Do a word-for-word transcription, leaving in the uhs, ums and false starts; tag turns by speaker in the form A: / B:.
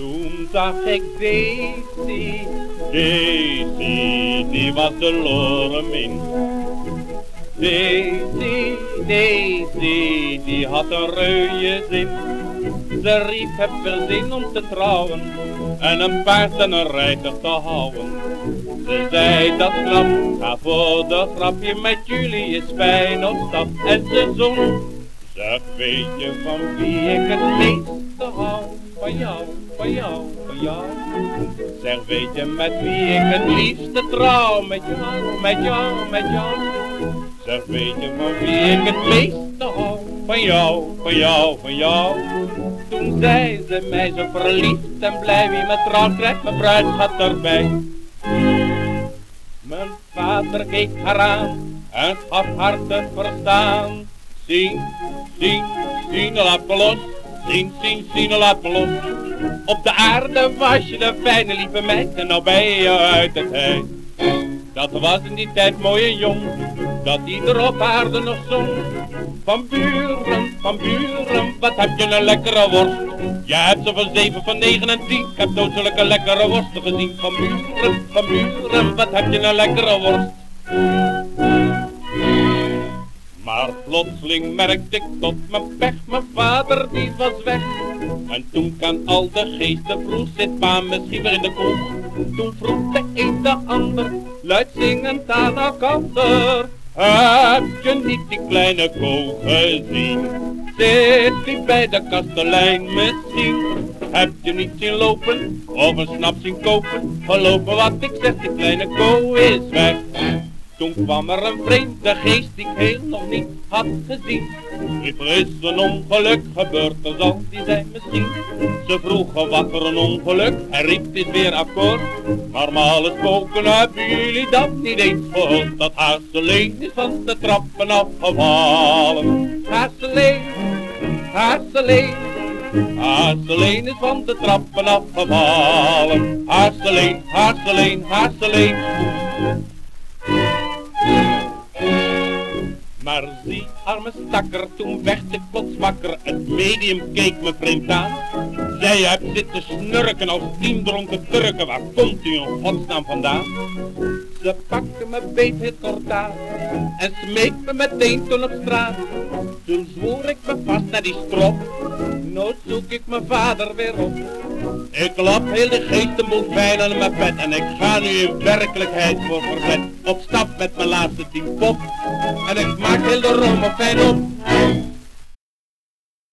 A: Toen zag ik Daisy, Daisy, die was de loremin. Daisy, Daisy, die had een reuie zin. Ze riep, heb wel zin om te trouwen en een paard en een rijder te houden. Ze zei, dat knap, ga voor de grapje met jullie is fijn op stap. En ze zong, zeg, weet je van wie ik het meeste hou? Van jou, van jou, van jou. Zeg, weet je met wie ik het liefste trouw? Met jou, met jou, met jou. Zeg, weet je van wie ik het meeste hou? Van jou, van jou, van jou. Toen zei ze mij zo verliefd en blij, wie me trouw krijgt, mijn bruid gaat erbij. Mijn vader keek haar aan en gaf haar te verstaan. Zien, zien, zien, laat me los. Zien, zien, zien, laat me los. Op de aarde was je de fijne lieve meid en nou ben je uit het huis. Dat was in die tijd mooi en jong, dat ieder op aarde nog zong. Van buren, van buren, wat heb je een lekkere worst. Je hebt ze van zeven, van negen en tien, ik heb nooit zulke lekkere worsten gezien. Van buren, van buren, wat heb je een lekkere worst. Maar plotseling merkte ik tot mijn pech, mijn vader die was weg. En toen kan al de geesten vroeg, zit pa misschien weer in de kroeg. Toen vroeg de een de ander, luid zingend aan elkander. Heb je niet die kleine Ko gezien? Zit die bij de kastelein misschien? Heb je niet zien lopen of een snap zien kopen? Gelopen wat ik zeg, die kleine Ko is weg. Toen kwam er een vreemde geest die ik heel nog niet had gezien. Riep, er is een ongeluk gebeurd, er zal die zijn misschien. Ze vroegen wat voor een ongeluk, hij riep, het is weer akkoord. Normale spoken, hebben jullie dat niet eens gehoord? Dat Haarseleen is van de trappen afgevallen. Haarseleen, Haarseleen, Haarseleen is van de trappen afgevallen. Haarseleen, Haarseleen, Haarseleen. Maar zie, arme stakker, toen werd ik plots wakker. Het medium keek me vreemd aan. Zij hebt zitten snurken als tien dronken Turken. Waar komt u in godsnaam vandaan? Ze pakte me beet heel kort aan en smeek me meteen toen op straat. Toen zwoer ik me vast naar die strop, nou zoek ik mijn vader weer op. Ik lap heel de geestenboel fijn aan mijn bed en ik ga nu in werkelijkheid voor verzet. Op stap met mijn laatste tien pop en ik maak heel de rommel fijn op.